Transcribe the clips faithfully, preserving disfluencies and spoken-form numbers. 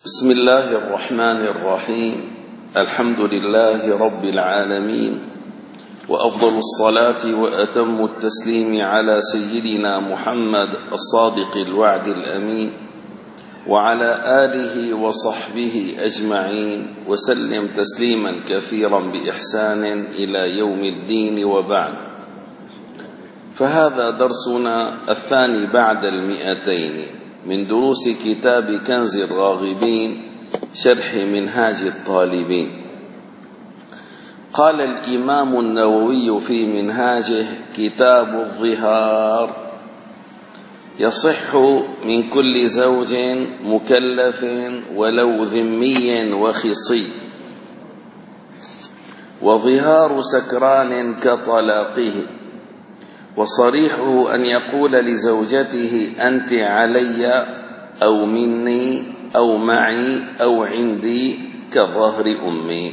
بسم الله الرحمن الرحيم. الحمد لله رب العالمين، وأفضل الصلاة وأتم التسليم على سيدنا محمد الصادق الوعد الأمين، وعلى آله وصحبه أجمعين، وسلم تسليما كثيرا بإحسان إلى يوم الدين، وبعد. فهذا درسنا الثاني بعد المئتين من دروس كتاب كنز الراغبين شرح منهاج الطالبين. قال الإمام النووي في منهاجه: كتاب الظهار: يصح من كل زوج مكلف ولو ذمي وخصي، وظهار سكران كطلاقه، وصريحه أن يقول لزوجته: أنت علي أو مني أو معي أو عندي كظهر أمي.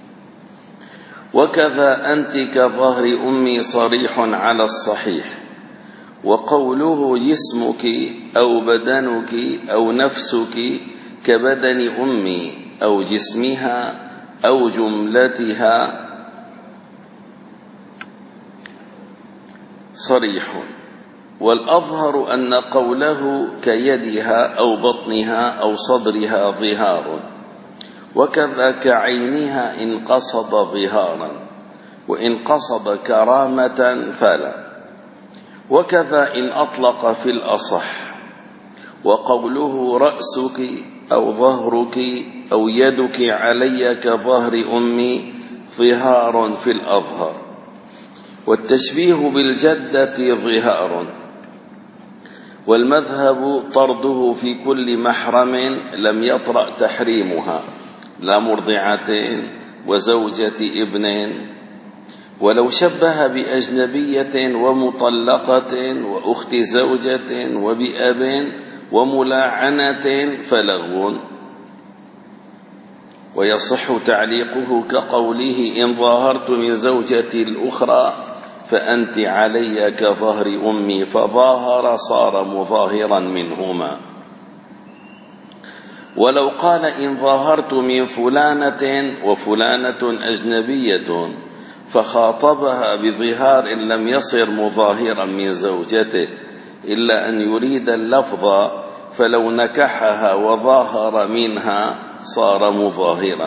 وكذا أنت كظهر أمي صريح على الصحيح. وقوله جسمك أو بدنك أو نفسك كبدن أمي أو جسمها أو جملتها صريح. والأظهر أن قوله كيدها أو بطنها أو صدرها ظهار. وكذا كعينها إن قصد ظهارا، وإن قصد كرامة فلا. وكذا إن أطلق في الأصح. وقوله رأسك أو ظهرك أو يدك علي كظهر أمي ظهار في الأظهر. والتشبيه بالجدة ظهار. والمذهب طرده في كل محرم لم يطرأ تحريمها، لا مرضعة وزوجة ابن، ولو شبه بأجنبية ومطلقة وأخت زوجة وبأب وملاعنة فلغو. ويصح تعليقه كقوله: إن ظاهرت من زوجتي الأخرى فأنت علي كظهر أمي، فظاهر صار مظاهرا منهما. ولو قال: إن ظاهرت من فلانة وفلانة أجنبية، فخاطبها بظهار لم يصر مظاهرا من زوجته إلا أن يريد اللفظ، فلو نكحها وظاهر منها صار مظاهرا.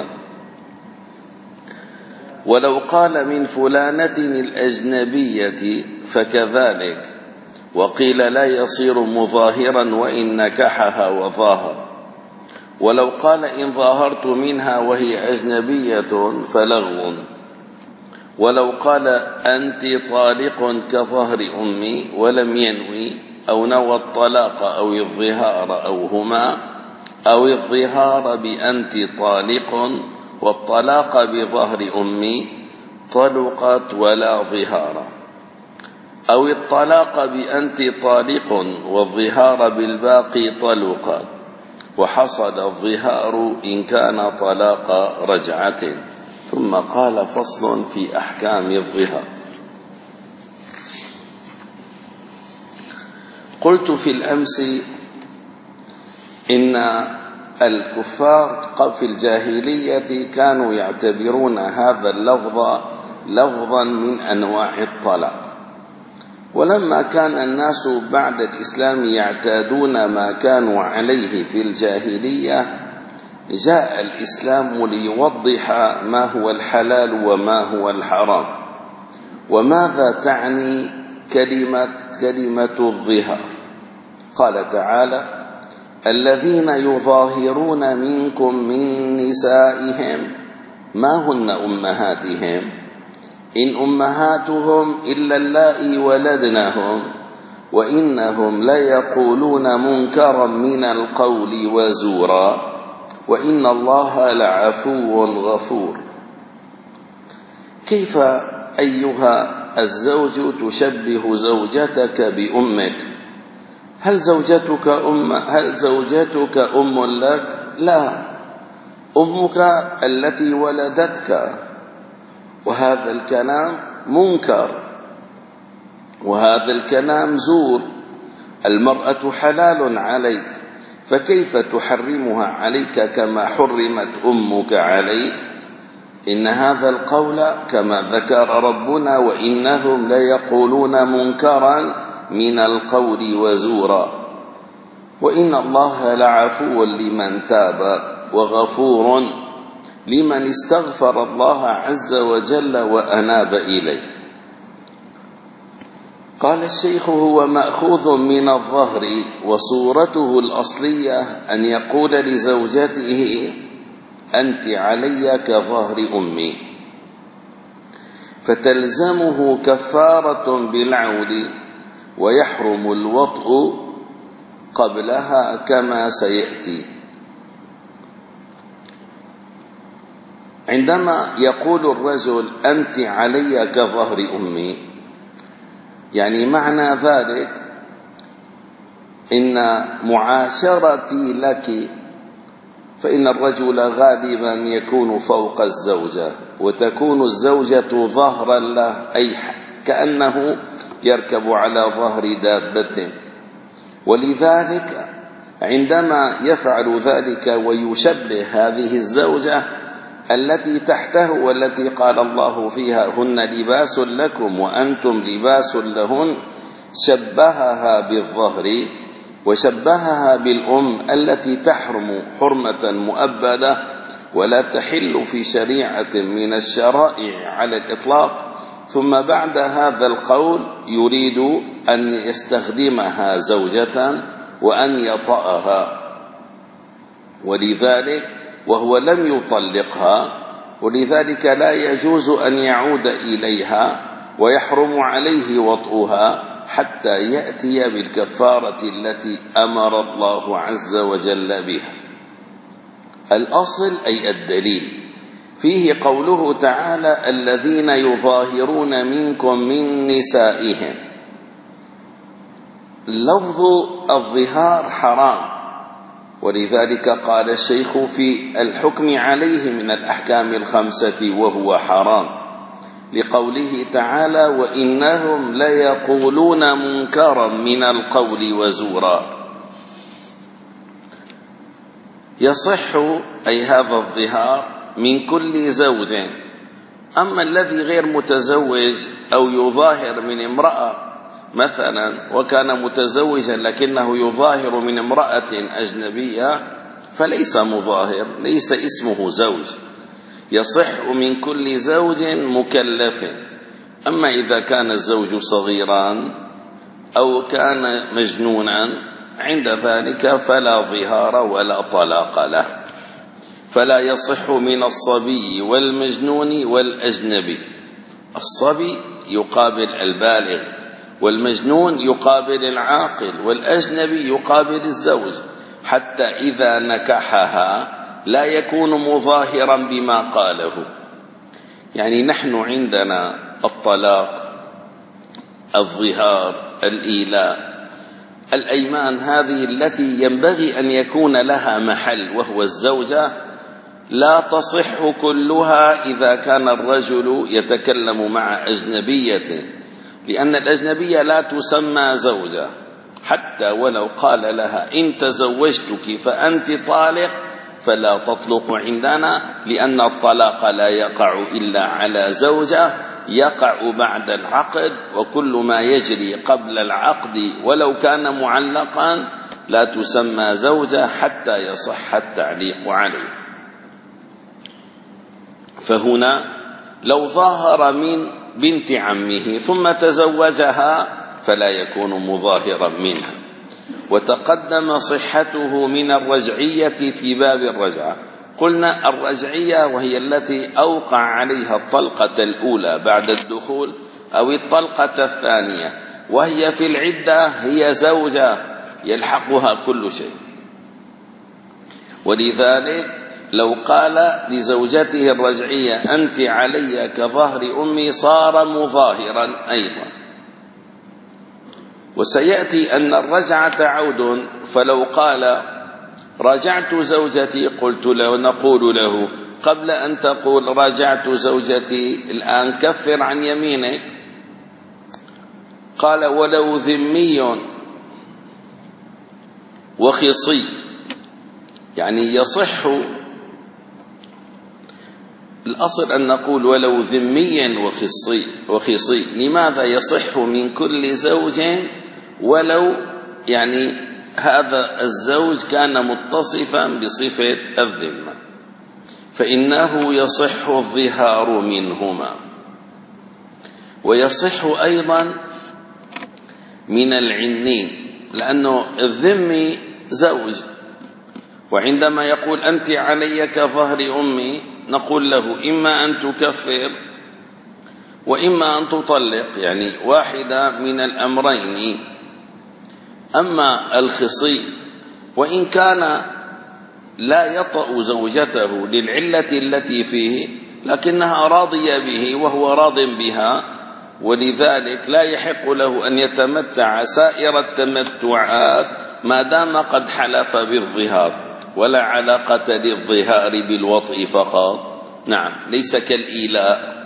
ولو قال: من فلانة الأجنبية، فكذلك، وقيل لا يصير مظاهرا وإن نكحها وظاهر. ولو قال: إن ظاهرت منها وهي أجنبية فلغو. ولو قال: أنت طالق كظهر أمي، ولم ينوي أو نوى الطلاق أو الظهار أو هما، أو الظهار بأنت طالق والطلاق بظهر أمي، طلقت ولا ظهار. أو الطلاق بأنت طالق والظهار بالباقي طلقت، وحصل الظهار إن كان طلاق رجعة. ثم قال: فصل في أحكام الظهار. قلت في الأمس إن الكفار في الجاهلية كانوا يعتبرون هذا اللفظ لفظا من أنواع الطلاق. ولما كان الناس بعد الإسلام يعتادون ما كانوا عليه في الجاهلية، جاء الإسلام ليوضح ما هو الحلال وما هو الحرام، وماذا تعني كلمة, كلمة الظهار. قال تعالى: الذين يظاهرون منكم من نسائهم ما هن أمهاتهم إن أمهاتهم إلا اللائي ولدنهم وإنهم ليقولون منكرا من القول وزورا وإن الله لعفو غفور. كيف أيها الزوج تشبه زوجتك بأمك؟ هل زوجتك أم هل زوجتك أم لك؟ لا، أمك التي ولدتك. وهذا الكلام منكر، وهذا الكلام زور. المرأة حلال عليك، فكيف تحرمها عليك كما حرمت أمك عليك؟ إن هذا القول كما ذكر ربنا وإنهم ليقولون منكرا من القول وزورا، وإن الله لعفو لمن تاب وغفور لمن استغفر الله عز وجل وأناب إليه. قال الشيخ: هو مأخوذ من الظهر، وصورته الأصلية أن يقول لزوجته: أنت علي كظهر أمي، فتلزمه كفارة بالعود، ويحرم الوطء قبلها كما سيأتي. عندما يقول الرجل: أنت علي كظهر أمي، يعني معنى ذلك إن معاشرتي لك، فإن الرجل غالبا يكون فوق الزوجة، وتكون الزوجة ظهرا له، أي كأنه يركب على ظهر دابة. ولذلك عندما يفعل ذلك ويشبه هذه الزوجة التي تحته والتي قال الله فيها: هن لباس لكم وأنتم لباس لهن، شبهها بالظهر وشبهها بالأم التي تحرم حرمة مؤبدة ولا تحل في شريعة من الشرائع على الإطلاق. ثم بعد هذا القول يريد أن يستخدمها زوجة وأن يطأها، ولذلك وهو لم يطلقها، ولذلك لا يجوز أن يعود إليها، ويحرم عليه وطئها حتى يأتي بالكفارة التي أمر الله عز وجل بها. الأصل أي الدليل فيه قوله تعالى: الذين يظاهرون منكم من نسائهم. لفظ الظهار حرام، ولذلك قال الشيخ في الحكم عليه من الأحكام الخمسة وهو حرام، لقوله تعالى: وإنهم ليقولون منكرا من القول وزورا. يصح أي هذا الظهار من كل زوج، أما الذي غير متزوج أو يظاهر من امرأة مثلا وكان متزوجا لكنه يظاهر من امرأة أجنبية فليس مظاهر، ليس اسمه زوج. يصح من كل زوج مكلف. أما إذا كان الزوج صغيرا أو كان مجنونا عند ذلك فلا ظهار ولا طلاق له. فلا يصح من الصبي والمجنون والأجنبي. الصبي يقابل البالغ، والمجنون يقابل العاقل، والأجنبي يقابل الزوج، حتى إذا نكحها لا يكون مظاهرا بما قاله. يعني نحن عندنا الطلاق، الظهار، الإيلاء، الأيمان، هذه التي ينبغي أن يكون لها محل وهو الزوجة، لا تصح كلها إذا كان الرجل يتكلم مع أجنبية، لأن الأجنبية لا تسمى زوجة، حتى ولو قال لها إن تزوجتك فأنت طالق فلا تطلق عندنا، لأن الطلاق لا يقع إلا على زوجة، يقع بعد العقد، وكل ما يجري قبل العقد ولو كان معلقا لا تسمى زوجة حتى يصح التعليق عليه. فهنا لو ظاهر من بنت عمه ثم تزوجها فلا يكون مظاهرا منها. وتقدم صحته من الرجعية في باب الرجعة. قلنا الرجعية وهي التي أوقع عليها الطلقة الأولى بعد الدخول أو الطلقة الثانية، وهي في العدة هي زوجة يلحقها كل شيء. ولذلك لو قال لزوجته الرجعية أنت علي كظهر أمي صار مظاهرا أيضا. وسيأتي أن الرجعة عود، فلو قال راجعت زوجتي قلت له نقول له قبل أن تقول راجعت زوجتي الآن كفر عن يمينك. قال ولو ذمي وخصي يعني يصح الأصل أن نقول ولو ذميا وخصي, وخصي لماذا يصح من كل زوج ولو يعني هذا الزوج كان متصفا بصفة الذمة؟ فإنه يصح الظهار منهما، ويصح أيضا من العنين، لأنه الذمي زوج، وعندما يقول أنت علي كظهر أمي نقول له إما أن تكفر وإما أن تطلق، يعني واحدة من الأمرين. أما الخصي وإن كان لا يطأ زوجته للعلة التي فيه لكنها راضية به وهو راض بها، ولذلك لا يحق له أن يتمتع سائر التمتعات ما دام قد حلف بالظهار، ولا علاقة للظهار بالوطء فقط، نعم ليس كالإيلاء.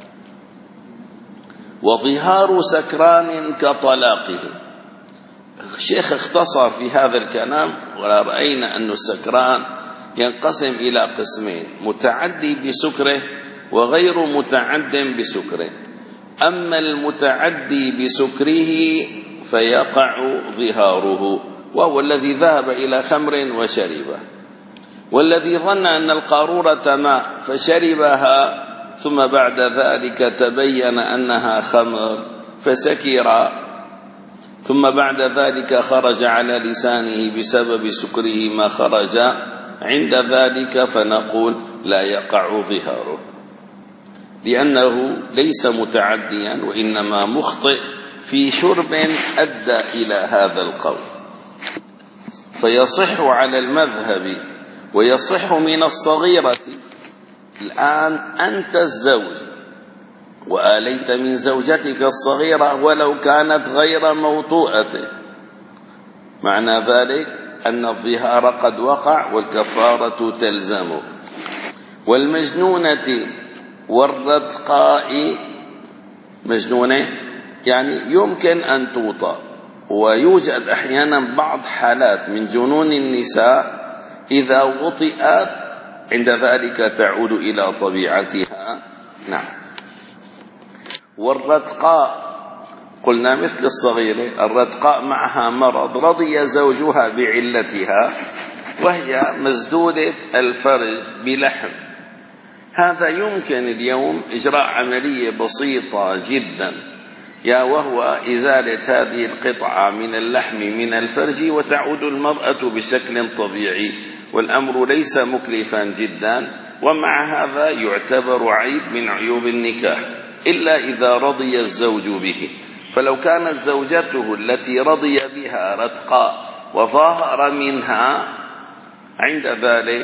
وظهار سكران كطلاقه، الشيخ اختصر في هذا الكلام، ورأينا أن السكران ينقسم إلى قسمين: متعدي بسكره وغير متعد بسكره. أما المتعدي بسكره فيقع ظهاره، وهو الذي ذهب إلى خمر وشربه، والذي ظن أن القارورة ماء فشربها ثم بعد ذلك تبين أنها خمر فسكر، ثم بعد ذلك خرج على لسانه بسبب سكره ما خرج، عند ذلك فنقول لا يقع ظهاره، لأنه ليس متعديا وإنما مخطئ في شرب أدى إلى هذا القول. فيصح على المذهب ويصح من الصغيرة. الآن أنت الزوج وآليت من زوجتك الصغيرة ولو كانت غير موطوءة، معنى ذلك أن الظهار قد وقع والكفارة تلزمه. والمجنونة والرتقاء، مجنونة يعني يمكن أن توطأ، ويوجد أحيانا بعض حالات من جنون النساء إذا وطئت عند ذلك تعود إلى طبيعتها، نعم. والرتقاء قلنا مثل الصغيرة، الرتقاء معها مرض رضي زوجها بعلتها وهي مسدودة الفرج بلحم، هذا يمكن اليوم إجراء عملية بسيطة جدا، يا وهو إزالة هذه القطعة من اللحم من الفرج وتعود المرأة بشكل طبيعي، والأمر ليس مكلفا جدا، ومع هذا يعتبر عيب من عيوب النكاح إلا إذا رضي الزوج به. فلو كانت زوجته التي رضي بها رتقاء وظاهر منها، عند ذلك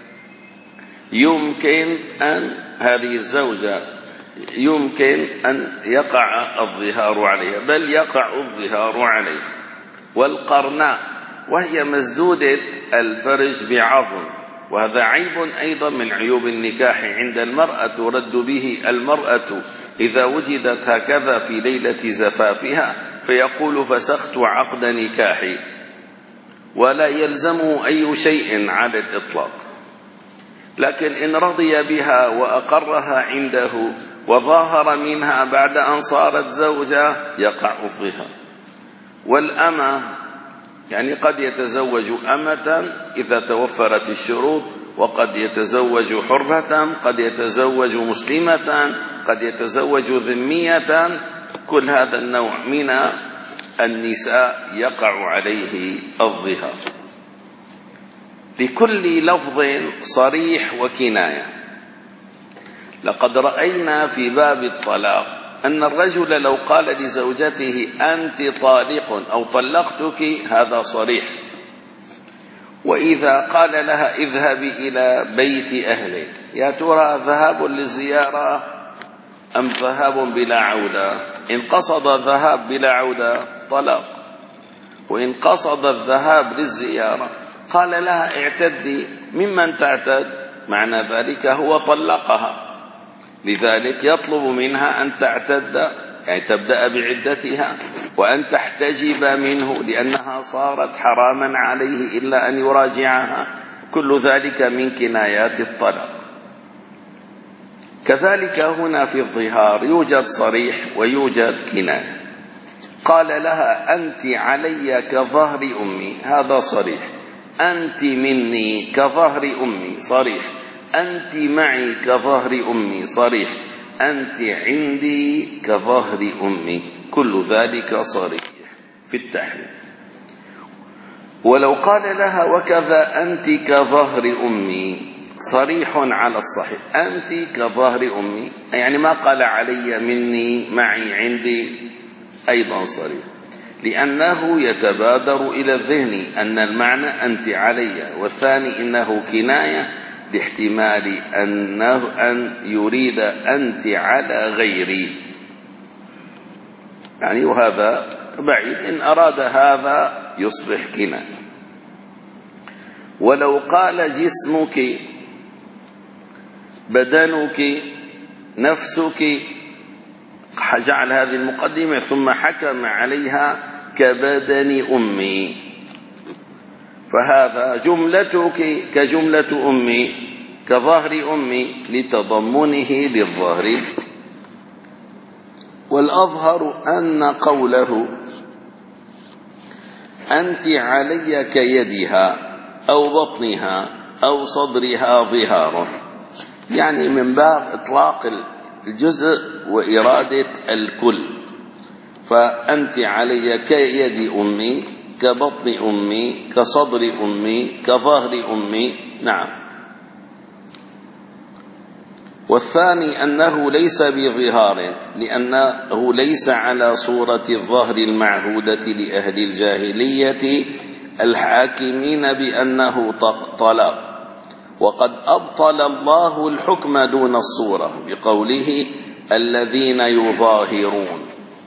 يمكن أن هذه الزوجة يمكن أن يقع الظهار عليها، بل يقع الظهار عليها. والقرناء وهي مسدودة الفرج بعظم، وهذا عيب أيضا من عيوب النكاح عند المرأة، ترد به المرأة إذا وجدت هكذا في ليلة زفافها فيقول فسخت عقد نكاحي، ولا يلزمه أي شيء على الإطلاق. لكن إن رضي بها وأقرها عنده وظاهر منها بعد أن صارت زوجة يقع الظهار. والأمة يعني قد يتزوج أمة إذا توفرت الشروط، وقد يتزوج حرة، قد يتزوج مسلمة، قد يتزوج ذمية، كل هذا النوع من النساء يقع عليه الظهار. لكل لفظ صريح وكناية. لقد رأينا في باب الطلاق أن الرجل لو قال لزوجته أنت طالق أو طلقتك هذا صريح، وإذا قال لها اذهبي إلى بيت أهلك، يا ترى ذهاب للزيارة أم ذهاب بلا عودة؟ إن قصد الذهاب بلا عودة طلاق، وإن قصد الذهاب للزيارة قال لها اعتدي، ممن تعتد؟ معنى ذلك هو طلقها، لذلك يطلب منها أن تعتد، يعني تبدأ بعدتها، وأن تحتجب منه لأنها صارت حراما عليه إلا أن يراجعها، كل ذلك من كنايات الطلاق. كذلك هنا في الظهار يوجد صريح ويوجد كناية. قال لها أنت علي كظهر أمي، هذا صريح. أنت مني كظهر أمي، صريح. أنت معي كظهر أمي، صريح. أنت عندي كظهر أمي، كل ذلك صريح في التحريم. ولو قال لها وكذا أنت كظهر أمي، صريح على الصحيح. أنت كظهر أمي يعني ما قال علي، مني، معي، عندي، أيضا صريح، لأنه يتبادر إلى الذهن أن المعنى أنت علي، والثاني إنه كناية باحتمال أنه أن يريد أنت على غيري، يعني وهذا بعيد. إن أراد هذا يصبح كناية. ولو قال جسمك، بدنك، نفسك، جعل هذه المقدمة ثم حكم عليها كبدن أمي، فهذا جملتك كجملة أمي كظهر أمي لتضمنه للظهر. والأظهر أن قوله أنت علي كيدها أو بطنها أو صدرها ظهار، يعني من باب إطلاق الجزء وإرادة الكل. فأنت علي كيد أمي، كبطن أمي، كصدر أمي، كظهر أمي، نعم. والثاني أنه ليس بظهار، لأنه ليس على صورة الظهر المعهودة لأهل الجاهلية الحاكمين بأنه طلاق. وقد أبطل الله الحكم دون الصورة بقوله الذين يظاهرون.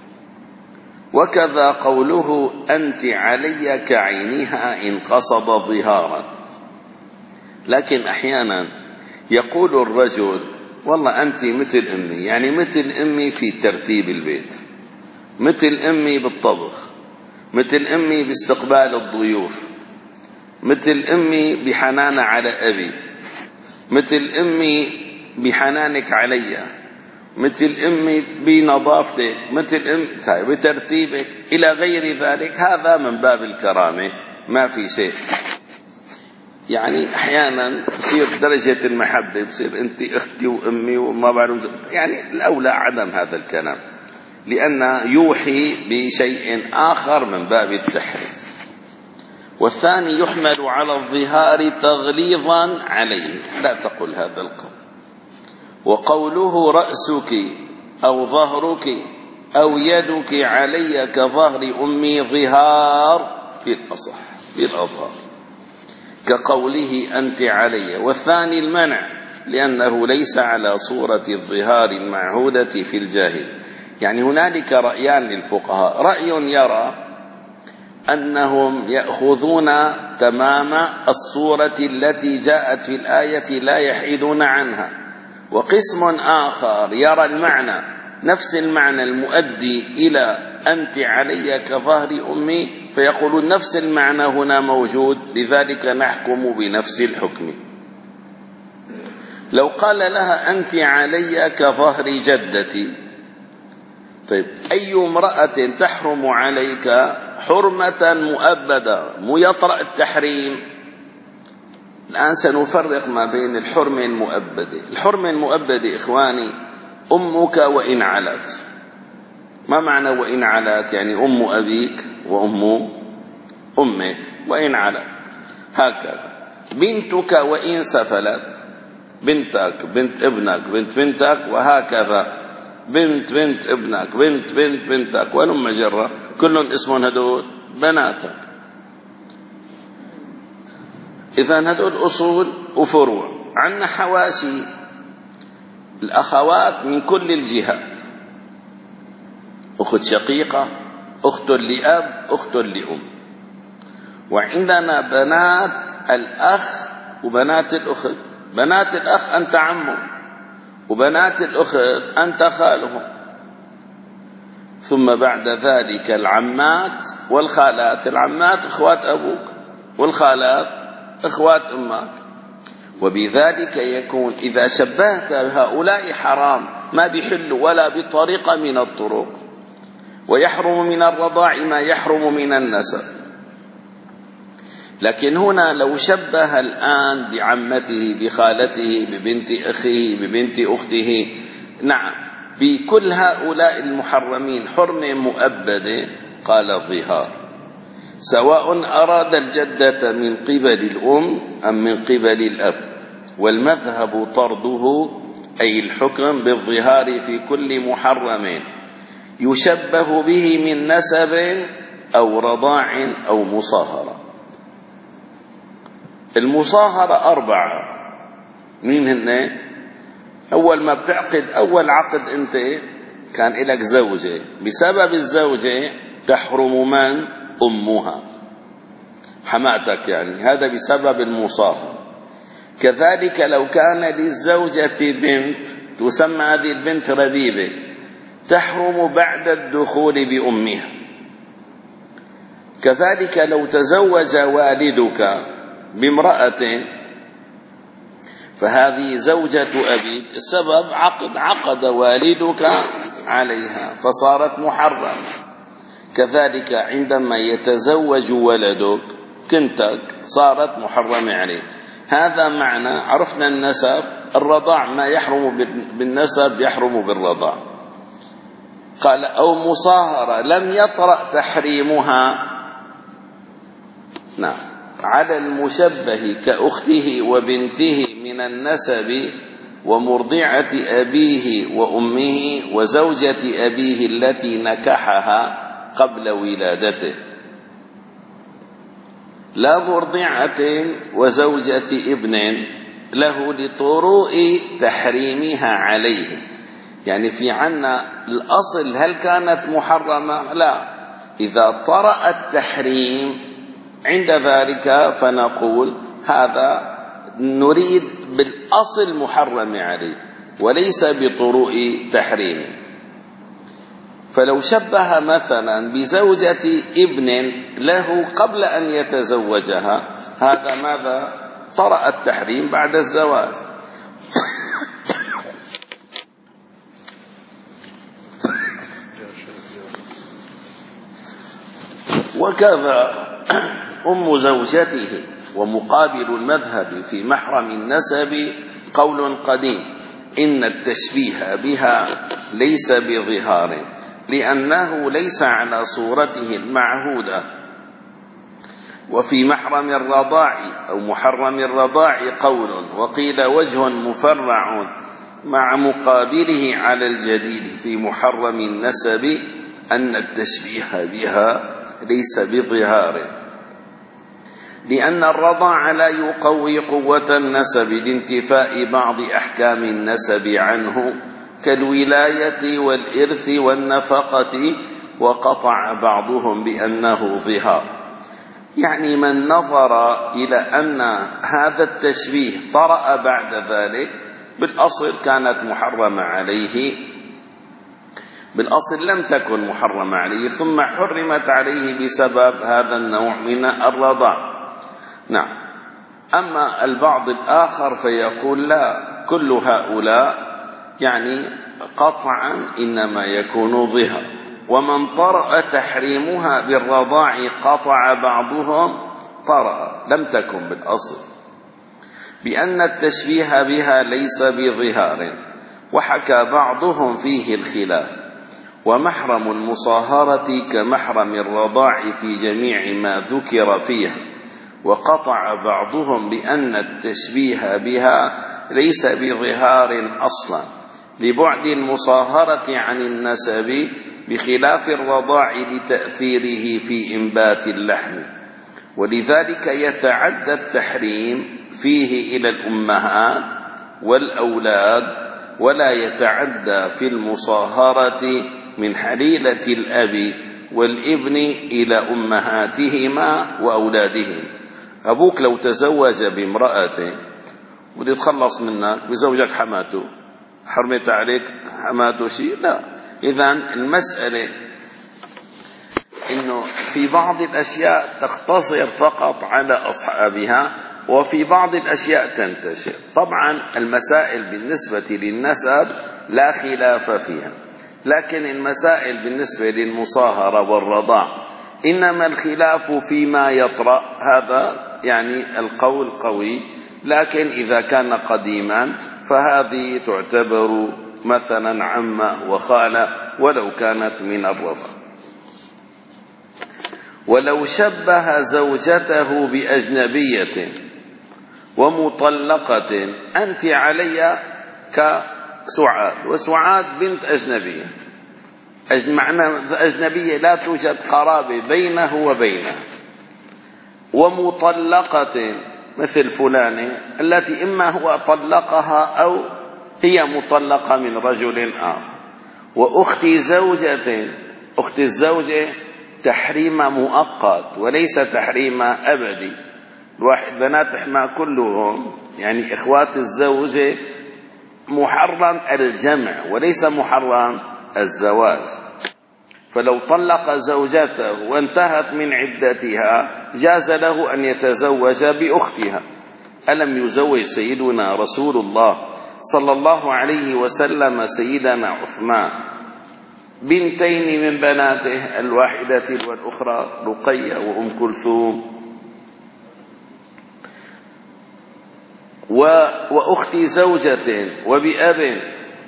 وكذا قوله أنت علي كعينها إن قصد ظهارا. لكن أحيانا يقول الرجل والله أنت مثل أمي، يعني مثل أمي في ترتيب البيت، مثل أمي بالطبخ، مثل أمي باستقبال الضيوف، مثل أمي بحنان على أبي، مثل أمي بحنانك علي، مثل أمي بنظافتك، مثل أمي بترتيبك إلى غير ذلك. هذا من باب الكرامة، ما في شيء. يعني أحيانا تصير درجة المحبة، بصير أنت أختي وأمي وما بعرف، يعني الأولى عدم هذا الكلام، لأن يوحي بشيء آخر من باب التحريم. والثاني يحمل على الظهار تغليظا عليه، لا تقل هذا القول. وقوله رأسك أو ظهرك أو يدك علي كظهر أمي ظهار في الأصح في الأظهار، كقوله أنت علي. والثاني المنع، لأنه ليس على صورة الظهار المعهودة في الجاهل. يعني هنالك رأيان للفقهاء: رأي يرى أنهم يأخذون تمام الصورة التي جاءت في الآية لا يحيدون عنها، وقسم آخر يرى المعنى نفس المعنى المؤدي إلى أنت علي كظهر أمي، فيقولون نفس المعنى هنا موجود، لذلك نحكم بنفس الحكم. لو قال لها أنت علي كظهر جدتي، طيب أي امرأة تحرم عليك حرمة مؤبدة ميطرأ التحريم؟ الآن سنفرق ما بين الحرمة المؤبدة. الحرمة المؤبدة إخواني أمك وإن علت. ما معنى وإن علت؟ يعني أم أبيك وأم أمك وإن علت، هكذا. بنتك وإن سفلت، بنتك، بنت ابنك، بنت بنتك، وهكذا بنت بنت ابنك، بنت بنت بنتك، ولم مجرة، كلهم اسمهم هدول بناتك. إذن هدول أصول وفروع. عندنا حواشي الأخوات من كل الجهات: أخت شقيقة، أخت لأب، أخت لأم. وعندنا بنات الأخ وبنات الأخت. بنات الأخ أنت عمه، وبنات الأخت أنت خاله. ثم بعد ذلك العمات والخالات. العمات إخوات أبوك، والخالات إخوات أمك. وبذلك يكون إذا شبهت هؤلاء حرام ما بيحل ولا بطريقة من الطرق، ويحرم من الرضاع ما يحرم من النسب. لكن هنا لو شبه الآن بعمته بخالته ببنت أخيه ببنت أخته، نعم، بكل هؤلاء المحرمين حرمة مؤبدة، قال الظهار، سواء أراد الجدة من قبل الأم أم من قبل الأب. والمذهب طرده، أي الحكم بالظهار في كل محرم يشبه به من نسب أو رضاع أو مصاهرة. المصاهرة أربعة، مين هن؟ أول ما بتعقد أول عقد أنت كان لك زوجة، بسبب الزوجة تحرم من؟ أمها، حماتك يعني، هذا بسبب المصاهرة. كذلك لو كان للزوجة بنت تسمى هذه البنت ربيبة، تحرم بعد الدخول بأمها. كذلك لو تزوج والدك بامرأة فهذه زوجة أبيك، السبب عقد عقد والدك عليها فصارت محرمة. كذلك عندما يتزوج ولدك كنتك صارت محرمة عليه. هذا معنى عرفنا النسب. الرضاع ما يحرم بالنسب يحرم بالرضاع. قال أو مصاهرة لم يطرأ تحريمها، نعم، على المشبه كأخته وبنته من النسب ومرضعة أبيه وأمه وزوجة أبيه التي نكحها قبل ولادته، لا مرضعة وزوجة ابن له لطروء تحريمها عليه. يعني في عنا الأصل هل كانت محرمة؟ لا. إذا طرأ التحريم عند ذلك فنقول هذا نريد بالأصل محرم عليه وليس بطروء تحريم. فلو شبه مثلا بزوجة ابن له قبل أن يتزوجها، هذا ماذا؟ طرأ التحريم بعد الزواج. وكذا أم زوجته. ومقابل المذهب في محرم النسب قول قديم إن التشبيه بها ليس بظهار، لأنه ليس على صورته المعهودة. وفي محرم الرضاع أو محرم الرضاع قول، وقيل وجه مفرع مع مقابله على الجديد في محرم النسب أن التشبيه بها ليس بظهار، لأن الرضاع لا يقوي قوة النسب لانتفاء بعض أحكام النسب عنه كالولاية والإرث والنفقة، وقطع بعضهم بأنه ظهار. يعني من نظر إلى أن هذا التشبيه طرأ بعد ذلك، بالأصل كانت محرمة عليه، بالأصل لم تكن محرمة عليه ثم حرمت عليه بسبب هذا النوع من الرضاع. نعم. أما البعض الآخر فيقول لا، كل هؤلاء يعني قطعا إنما يكون ظهر. ومن طرأ تحريمها بالرضاع قطع بعضهم طرأ لم تكن بالأصل، بأن التشبيه بها ليس بظهار، وحكى بعضهم فيه الخلاف. ومحرم المصاهرة كمحرم الرضاع في جميع ما ذكر فيها. وقطع بعضهم بأن التشبيه بها ليس بظهار أصلا لبعد المصاهرة عن النسب، بخلاف الرضاع لتأثيره في إنبات اللحم. ولذلك يتعدى التحريم فيه إلى الأمهات والأولاد، ولا يتعدى في المصاهرة من حليلة الأب والابن إلى أمهاتهما وأولادهم. أبوك لو تزوج بامرأة ودي تخلص منك بزوجك حماته، حرمت عليك حماته شيء؟ لا. إذن المسألة إنه في بعض الأشياء تقتصر فقط على أصحابها، وفي بعض الأشياء تنتشر. طبعا المسائل بالنسبة للنسب لا خلاف فيها، لكن المسائل بالنسبة للمصاهرة والرضاع إنما الخلاف فيما يطرأ، هذا يعني القول قوي. لكن إذا كان قديما فهذه تعتبر مثلا عمة وخالة ولو كانت من الرضاع. ولو شبه زوجته بأجنبية ومطلقة أنت علي كسعاد، وسعاد بنت أجنبية، معنى أجنبية لا توجد قرابة بينه وبينها، ومطلقة مثل فلانة التي إما هو طلقها أو هي مطلقة من رجل آخر. وأخت زوجة، أخت الزوجة تحريم مؤقت وليس تحريم أبدي. الواحد بنات إحنا كلهم يعني إخوات الزوجة محرم الجمع وليس محرم الزواج. فلو طلق زوجته وانتهت من عدتها جاز له أن يتزوج بأختها. ألم يزوج سيدنا رسول الله صلى الله عليه وسلم سيدنا عثمان بنتين من بناته، الواحدة والأخرى رقية وأم كلثوم، وأخت زوجة وبأب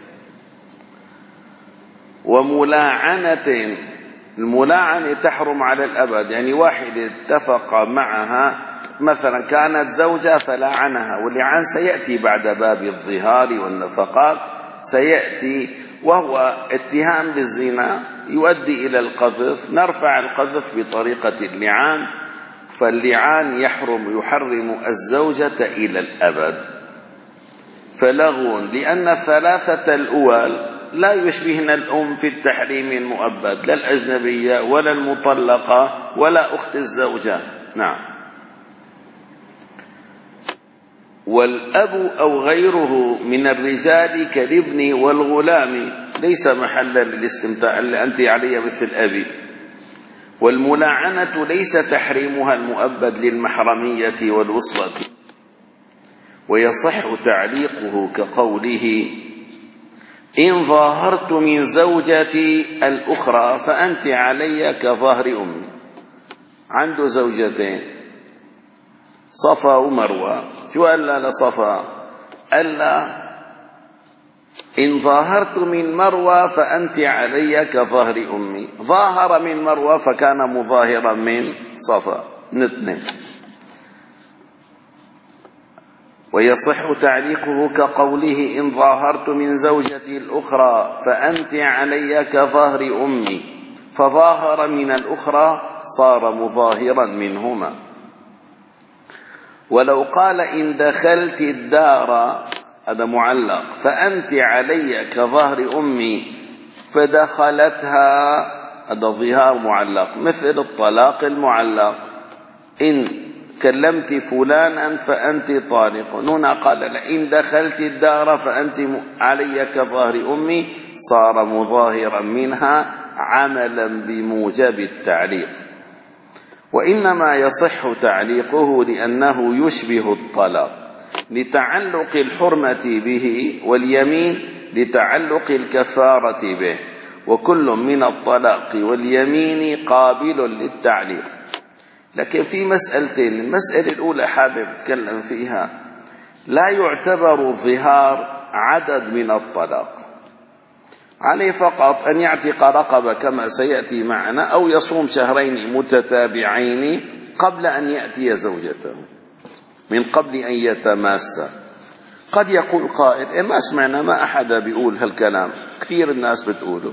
وملاعنة. الملاعنة تحرم على الأبد، يعني واحد اتفق معها مثلا كانت زوجة فلاعنها، واللعان سيأتي بعد باب الظهار والنفقات سيأتي، وهو اتهام بالزنا يؤدي إلى القذف، نرفع القذف بطريقة اللعان. فاللعان يحرم يحرم الزوجة إلى الأبد. فلغو، لأن الثلاثة الأول لا يشبهن الأم في التحريم المؤبد، لا الأجنبية ولا المطلقة ولا أخت الزوجة. نعم. والأب أو غيره من الرجال كالابن والغلام ليس محلا للاستمتاع، اللي أنت علي مثل أبي. والملاعنة ليس تحريمها المؤبد للمحرمية والوصلة. ويصح تعليقه كقوله: إن ظاهرت من زوجتي الأخرى فأنت علي كظهر أمي. عنده زوجتين صفا ومروة، شو قال لا لصفا؟ قال لا إن ظاهرت من مروة فأنت علي كظهر أمي. ظاهر من مروة فكان مظاهرا من صفا، نتنين. ويصح تعليقه كقوله: إن ظاهرت من زوجتي الأخرى فأنت علي كظهر أمي. فظاهر من الأخرى صار مظاهرا منهما. ولو قال: إن دخلت الدار، هذا معلق، فأنت علي كظهر أمي فدخلتها، هذا ظهار معلق، مثل الطلاق المعلق: إن كلمت فلانا فأنت طالق. هنا قال: إن دخلت الدار فأنت علي كظهر أمي، صار مظاهرا منها عملا بموجب التعليق. وإنما يصح تعليقه لأنه يشبه الطلاق لتعلق الحرمة به، واليمين لتعلق الكفارة به، وكل من الطلاق واليمين قابل للتعليق. لكن في مسألتين، المسألة الأولى حابب أتكلم فيها: لا يعتبر الظهار عدد من الطلاق، عليه فقط أن يعتق رقبة كما سيأتي معنا، أو يصوم شهرين متتابعين قبل أن يأتي زوجته من قبل أن يتماسى. قد يقول قائل: إيه ما سمعنا، ما أحد بيقول هالكلام، كثير الناس بتقوله.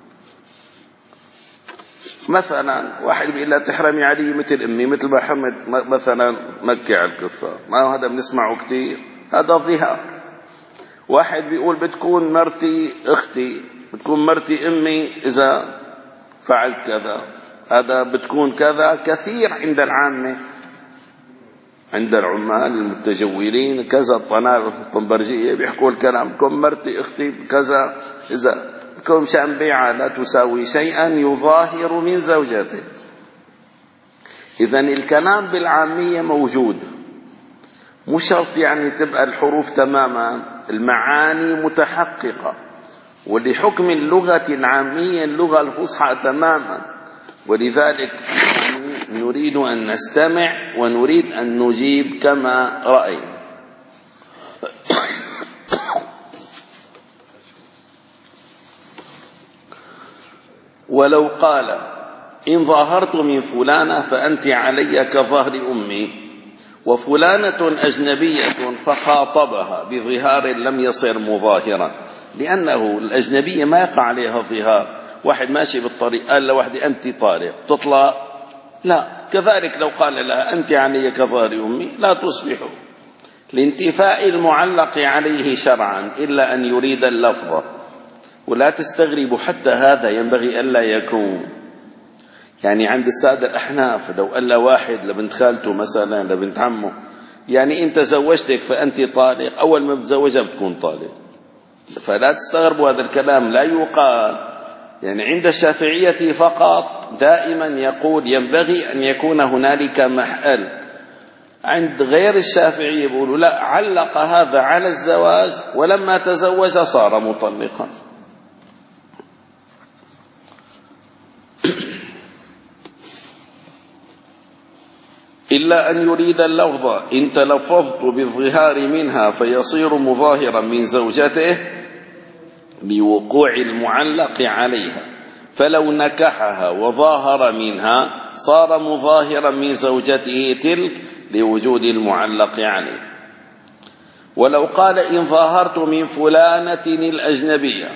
مثلا واحد بيقول لا تحرمي علي مثل أمي، مثل ما حمد مثلا مكة على الكفار، ما هذا بنسمعه كثير، هذا ظهار. واحد بيقول بتكون مرتي أختي، بتكون مرتي أمي إذا فعلت كذا، هذا بتكون كذا. كثير عند العامة، عند العمال المتجولين كذا، الطنبرجية بيحكوا الكلام: بتكون مرتي أختي كذا، إذا بتكون مشان بيعة لا تساوي شيئا يظاهر من زوجته. إذن الكلام بالعامية موجود، مو شرط يعني تبقى الحروف تماما، المعاني متحققة، ولحكم اللغة العامية اللغة الفصحى تماما. ولذلك نريد أن نستمع ونريد أن نجيب كما رأينا. ولو قال إن ظاهرت من فلانة فأنت علي كظهر أمي، وفلانة أجنبية فخاطبها بظهار لم يصر مظاهرا، لأنه الأجنبية ما يقع عليها ظهار. واحد ماشي بالطريق قال لوحدي أنت طالق، تطلع؟ لا. كذلك لو قال لها أنت علي كظهر أمي لا تصبح، لانتفاء المعلق عليه شرعا إلا أن يريد اللفظ. ولا تستغربوا حتى هذا ينبغي ألا يكون. يعني عند السادة الأحناف لو قال له واحد لبنت خالته مثلا لبنت عمه يعني إن تزوجتك فأنت طالق، أول ما بتزوجها بتكون طالق. فلا تستغربوا هذا الكلام لا يقال. يعني عند الشافعية فقط دائما يقول ينبغي أن يكون هنالك محل. عند غير الشافعية يقولوا لا، علق هذا على الزواج ولما تزوج صار مطلقا. إلا أن يريد اللفظ إن تلفظت بالظهار منها فيصير مظاهرا من زوجته بوقوع المعلق عليها، فلو نكحها وظاهر منها صار مظاهرا من زوجته تلك لوجود المعلق عليه. ولو قال إن ظاهرت من فلانة الأجنبية،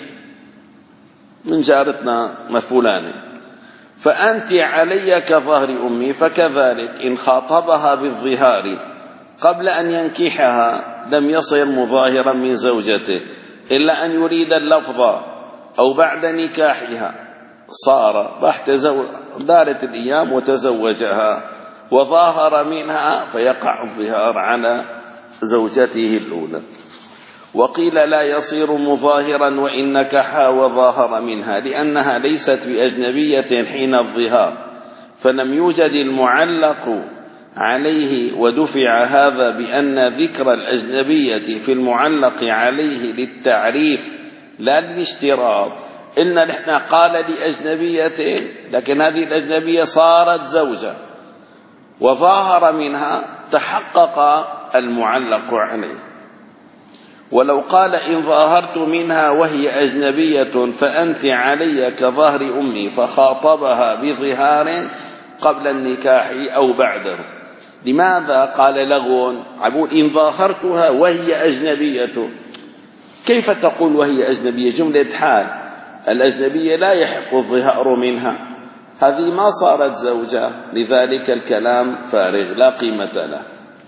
من جارتنا ما فلانة، فأنت علي كظهر أمي، فكذلك إن خاطبها بالظهار قبل أن ينكحها لم يصير مظاهرا من زوجته إلا أن يريد اللفظ أو بعد نكاحها صار راح تزوج، دارت الأيام وتزوجها وظاهر منها فيقع الظهار على زوجته الأولى. وقيل لا يصير مظاهرا وإن نكحها وظاهر منها، لأنها ليست بأجنبية حين الظهار، فلم يوجد المعلق عليه، ودفع هذا بأن ذكر الأجنبية في المعلق عليه للتعريف لا للاشتراط. إن نحن قال لأجنبية، لكن هذه الأجنبية صارت زوجة وظاهر منها تحقق المعلق عليه. ولو قال إن ظاهرت منها وهي أجنبية فأنت علي كظهر أمي، فخاطبها بظهار قبل النكاح أو بعده. لماذا قال لغو؟ عبود إن ظاهرتها وهي أجنبية، كيف تقول وهي أجنبية؟ جملة حال، الأجنبية لا يحق الظهار منها، هذه ما صارت زوجة، لذلك الكلام فارغ لا قيمة له.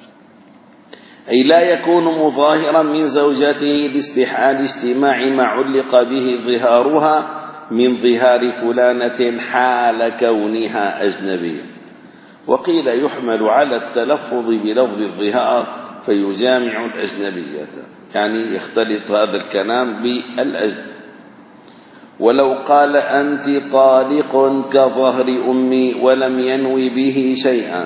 أي لا يكون مظاهرا من زوجته لاستحال اجتماع ما علق به ظهارها من ظهار فلانة حال كونها أجنبية. وقيل يحمل على التلفظ بلفظ الظهار فيجامع الأجنبية، يعني يختلط هذا الكلام بالأجنبية. ولو قال أنت طالق كظهر أمي ولم ينوي به شيئا،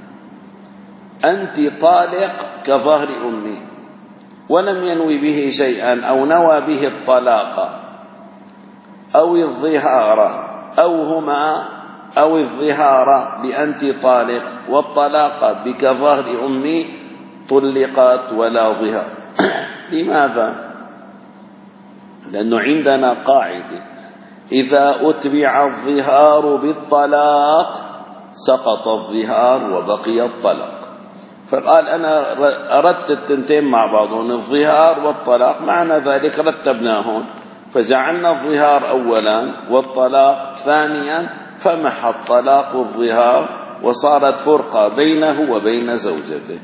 أنت طالق كظهر أمي ولم ينوي به شيئا، أو نوى به الطلاق أو الظهار أو هما أو الظهار بأنت طالق والطلاق بكظهر أمي، طلقت ولا ظهار. لماذا؟ لأنه عندنا قاعدة إذا أتبع الظهار بالطلاق سقط الظهار وبقي الطلاق. فقال أنا أردت التنتين مع بعضهم، الظهار والطلاق، معنى ذلك رتبناهم فجعلنا الظهار أولا والطلاق ثانيا، فمحى الطلاق الظهار وصارت فرقة بينه وبين زوجته.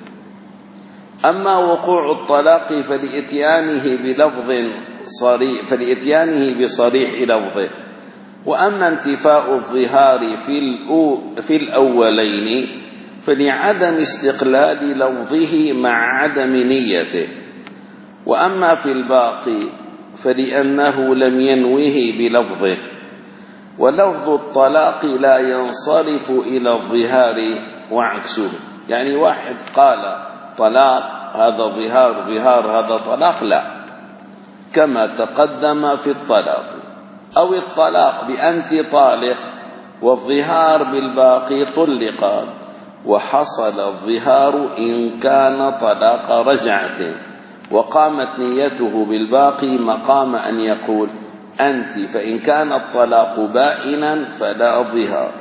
أما وقوع الطلاق فلإتيانه بلفظ صريح فلإتيانه بصريح لفظه، وأما انتفاء الظهار في, في الأولين فلعدم استقلال لفظه مع عدم نيته، وأما في الباقي فلأنه لم ينوه بلفظه. ولفظ الطلاق لا ينصرف إلى الظهار وعكسه، يعني واحد قال طلاق هذا ظهار ظهار هذا طلاق، لا، كما تقدم في الطلاق. أو الطلاق بأنت طالق والظهار بالباقي طلقا، وحصل الظهار إن كان طلاق رجعة وقامت نيته بالباقي مقام أن يقول أنت، فإن كان الطلاق بائنا فلا ظهار.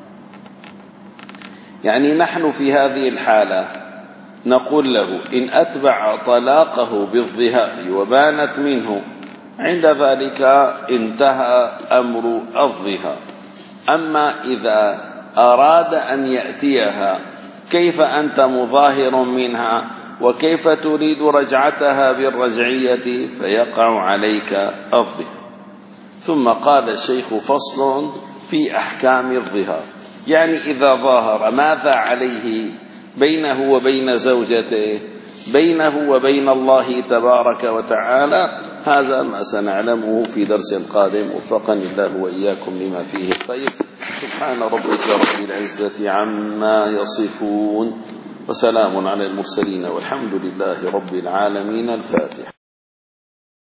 يعني نحن في هذه الحالة نقول له إن أتبع طلاقه بالظهار وبانت منه، عند ذلك انتهى أمر الظهار. أما إذا أراد أن يأتيها كيف أنت مظاهر منها وكيف تريد رجعتها بالرجعية، فيقع عليك الظهار. ثم قال الشيخ فصل في أحكام الظهار، يعني إذا ظاهر ماذا عليه بينه وبين زوجته، بينه وبين الله تبارك وتعالى. هذا ما سنعلمه في درس قادم، وفقني الله وإياكم لما فيه الخير. سبحان ربك رب العزة عما يصفون، وسلام على المرسلين، والحمد لله رب العالمين. الفاتحة.